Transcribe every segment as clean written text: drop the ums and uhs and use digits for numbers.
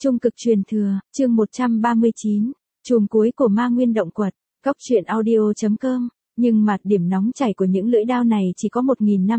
Trung cực truyền thừa, chương 139, chùm cuối của ma nguyên động quật, góc truyện audio.com. Nhưng mà điểm nóng chảy của những lưỡi đao này chỉ có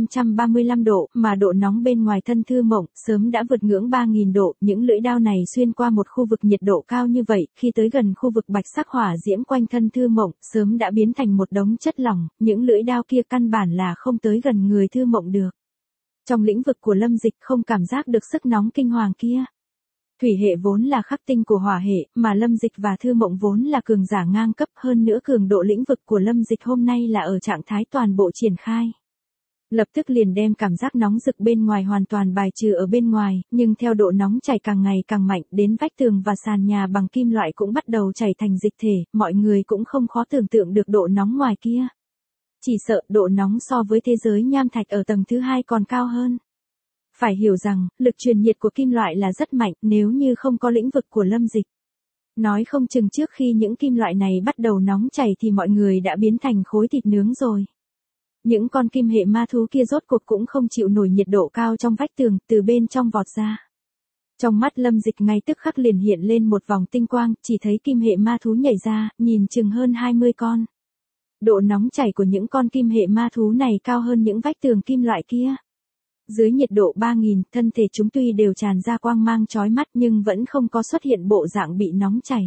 1535 độ, mà độ nóng bên ngoài thân Thư Mộng sớm đã vượt ngưỡng 3000 độ. Những lưỡi đao này xuyên qua một khu vực nhiệt độ cao như vậy, khi tới gần khu vực bạch sắc hỏa diễm quanh thân Thư Mộng, sớm đã biến thành một đống chất lỏng, những lưỡi đao kia căn bản là không tới gần người Thư Mộng được. Trong lĩnh vực của Lâm Dịch không cảm giác được sức nóng kinh hoàng kia. Thủy hệ vốn là khắc tinh của hỏa hệ, mà Lâm Dịch và Thư Mộng vốn là cường giả ngang cấp, hơn nữa cường độ lĩnh vực của Lâm Dịch hôm nay là ở trạng thái toàn bộ triển khai. Lập tức liền đem cảm giác nóng rực bên ngoài hoàn toàn bài trừ ở bên ngoài, nhưng theo độ nóng chảy càng ngày càng mạnh, đến vách tường và sàn nhà bằng kim loại cũng bắt đầu chảy thành dịch thể, mọi người cũng không khó tưởng tượng được độ nóng ngoài kia. Chỉ sợ độ nóng so với thế giới nham thạch ở tầng thứ 2 còn cao hơn. Phải hiểu rằng, lực truyền nhiệt của kim loại là rất mạnh, nếu như không có lĩnh vực của Lâm Dịch. Nói không chừng trước khi những kim loại này bắt đầu nóng chảy thì mọi người đã biến thành khối thịt nướng rồi. Những con kim hệ ma thú kia rốt cuộc cũng không chịu nổi nhiệt độ cao trong vách tường, từ bên trong vọt ra. Trong mắt Lâm Dịch ngay tức khắc liền hiện lên một vòng tinh quang, chỉ thấy kim hệ ma thú nhảy ra, nhìn chừng hơn 20 con. Độ nóng chảy của những con kim hệ ma thú này cao hơn những vách tường kim loại kia. Dưới nhiệt độ 3000, thân thể chúng tuy đều tràn ra quang mang chói mắt nhưng vẫn không có xuất hiện bộ dạng bị nóng chảy.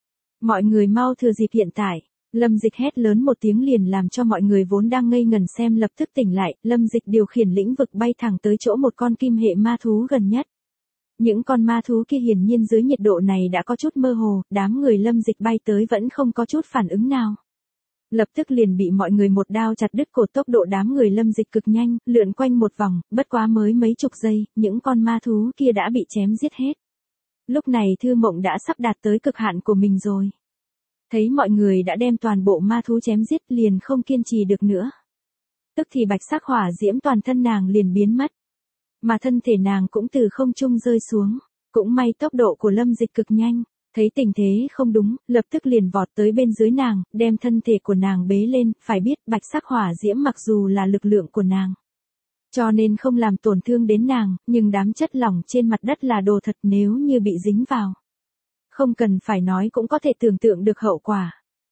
Mọi người mau thừa dịp hiện tại. Lâm Dịch hét lớn một tiếng liền làm cho mọi người vốn đang ngây ngẩn xem lập tức tỉnh lại. Lâm Dịch điều khiển lĩnh vực bay thẳng tới chỗ một con kim hệ ma thú gần nhất. Những con ma thú kia hiển nhiên dưới nhiệt độ này đã có chút mơ hồ, đám người Lâm Dịch bay tới vẫn không có chút phản ứng nào. Lập tức liền bị mọi người một đao chặt đứt cổ, tốc độ đám người Lâm Dịch cực nhanh, lượn quanh một vòng, bất quá mới mấy chục giây, những con ma thú kia đã bị chém giết hết. Lúc này Thư Mộng đã sắp đạt tới cực hạn của mình rồi. Thấy mọi người đã đem toàn bộ ma thú chém giết liền không kiên trì được nữa. Tức thì bạch sắc hỏa diễm toàn thân nàng liền biến mất. Mà thân thể nàng cũng từ không trung rơi xuống. Cũng may tốc độ của Lâm Dịch cực nhanh. Thấy tình thế không đúng, lập tức liền vọt tới bên dưới nàng, đem thân thể của nàng bế lên, phải biết bạch sắc hỏa diễm mặc dù là lực lượng của nàng. Cho nên không làm tổn thương đến nàng, nhưng đám chất lỏng trên mặt đất là đồ thật, nếu như bị dính vào. Không cần phải nói cũng có thể tưởng tượng được hậu quả.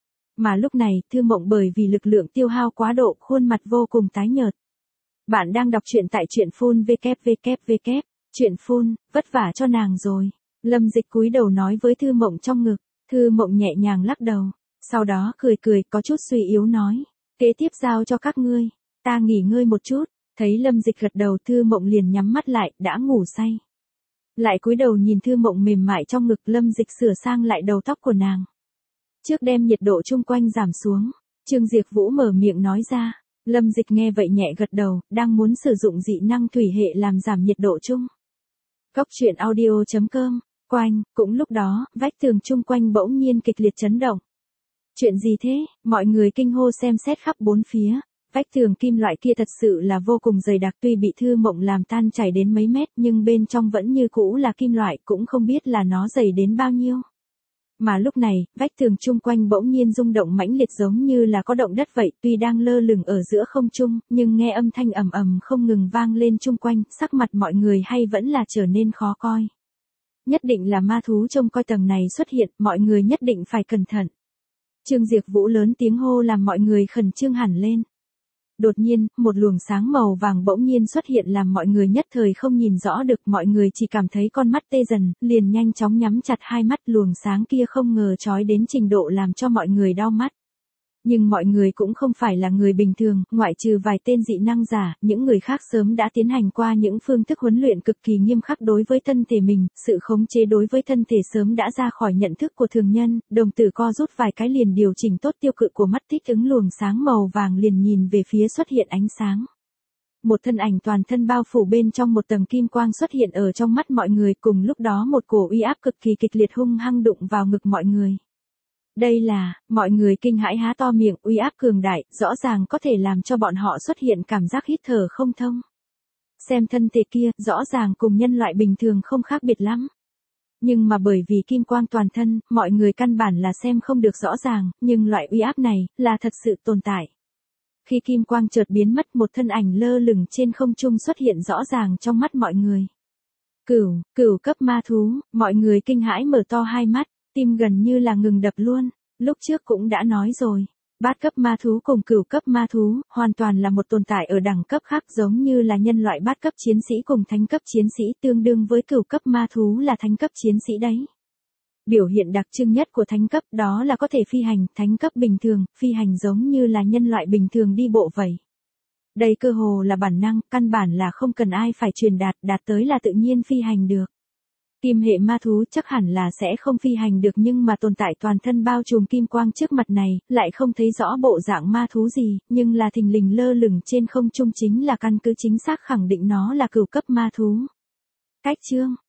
Mà lúc này, Thư Mộng bởi vì lực lượng tiêu hao quá độ, khuôn mặt vô cùng tái nhợt. Bạn đang đọc truyện tại truyện phun www. Truyện phun, vất vả cho nàng rồi. Lâm Dịch cúi đầu nói với Thư Mộng trong ngực. Thư Mộng nhẹ nhàng lắc đầu. Sau đó cười cười có chút suy yếu nói. Kế tiếp giao cho các ngươi. Ta nghỉ ngơi một chút. Thấy Lâm Dịch gật đầu, Thư Mộng liền nhắm mắt lại, đã ngủ say. Lại cúi đầu nhìn Thư Mộng mềm mại trong ngực, Lâm Dịch sửa sang lại đầu tóc của nàng. Trước đem nhiệt độ chung quanh giảm xuống. Trương Diệp Vũ mở miệng nói ra. Lâm Dịch nghe vậy nhẹ gật đầu, đang muốn sử dụng dị năng thủy hệ làm giảm nhiệt độ chung. Góc truyện audio.com. Quanh, cũng lúc đó, vách tường chung quanh bỗng nhiên kịch liệt chấn động. Chuyện gì thế? Mọi người kinh hô xem xét khắp bốn phía. Vách tường kim loại kia thật sự là vô cùng dày đặc, tuy bị Thư Mộng làm tan chảy đến mấy mét nhưng bên trong vẫn như cũ là kim loại, cũng không biết là nó dày đến bao nhiêu. Mà lúc này, vách tường chung quanh bỗng nhiên rung động mãnh liệt giống như là có động đất vậy, tuy đang lơ lửng ở giữa không trung, nhưng nghe âm thanh ầm ầm không ngừng vang lên chung quanh, sắc mặt mọi người hay vẫn là trở nên khó coi. Nhất định là ma thú trông coi tầng này xuất hiện, mọi người nhất định phải cẩn thận. Trương Diệp Vũ lớn tiếng hô làm mọi người khẩn trương hẳn lên. Đột nhiên, một luồng sáng màu vàng bỗng nhiên xuất hiện làm mọi người nhất thời không nhìn rõ được, mọi người chỉ cảm thấy con mắt tê dần, liền nhanh chóng nhắm chặt hai mắt, luồng sáng kia không ngờ chói đến trình độ làm cho mọi người đau mắt. Nhưng mọi người cũng không phải là người bình thường, ngoại trừ vài tên dị năng giả, những người khác sớm đã tiến hành qua những phương thức huấn luyện cực kỳ nghiêm khắc đối với thân thể mình, sự khống chế đối với thân thể sớm đã ra khỏi nhận thức của thường nhân, đồng tử co rút vài cái liền điều chỉnh tốt tiêu cự của mắt, thích ứng luồng sáng màu vàng liền nhìn về phía xuất hiện ánh sáng. Một thân ảnh toàn thân bao phủ bên trong một tầng kim quang xuất hiện ở trong mắt mọi người, cùng lúc đó một cổ uy áp cực kỳ kịch liệt hung hăng đụng vào ngực mọi người. Đây là, mọi người kinh hãi há to miệng, uy áp cường đại, rõ ràng có thể làm cho bọn họ xuất hiện cảm giác hít thở không thông. Xem thân thể kia, rõ ràng cùng nhân loại bình thường không khác biệt lắm. Nhưng mà bởi vì kim quang toàn thân, mọi người căn bản là xem không được rõ ràng, nhưng loại uy áp này, là thật sự tồn tại. Khi kim quang chợt biến mất, một thân ảnh lơ lửng trên không trung xuất hiện rõ ràng trong mắt mọi người. Cửu cấp ma thú, mọi người kinh hãi mở to hai mắt, tim gần như là ngừng đập luôn. Lúc trước cũng đã nói rồi, bát cấp ma thú cùng cửu cấp ma thú, hoàn toàn là một tồn tại ở đẳng cấp khác, giống như là nhân loại bát cấp chiến sĩ cùng thánh cấp chiến sĩ, tương đương với cửu cấp ma thú là thánh cấp chiến sĩ đấy. Biểu hiện đặc trưng nhất của thánh cấp đó là có thể phi hành, thánh cấp bình thường, phi hành giống như là nhân loại bình thường đi bộ vậy. Đây cơ hồ là bản năng, căn bản là không cần ai phải truyền đạt tới là tự nhiên phi hành được. Kim hệ ma thú chắc hẳn là sẽ không phi hành được, nhưng mà tồn tại toàn thân bao trùm kim quang trước mặt này, lại không thấy rõ bộ dạng ma thú gì, nhưng là thình lình lơ lửng trên không trung chính là căn cứ chính xác khẳng định nó là cửu cấp ma thú. Cách chương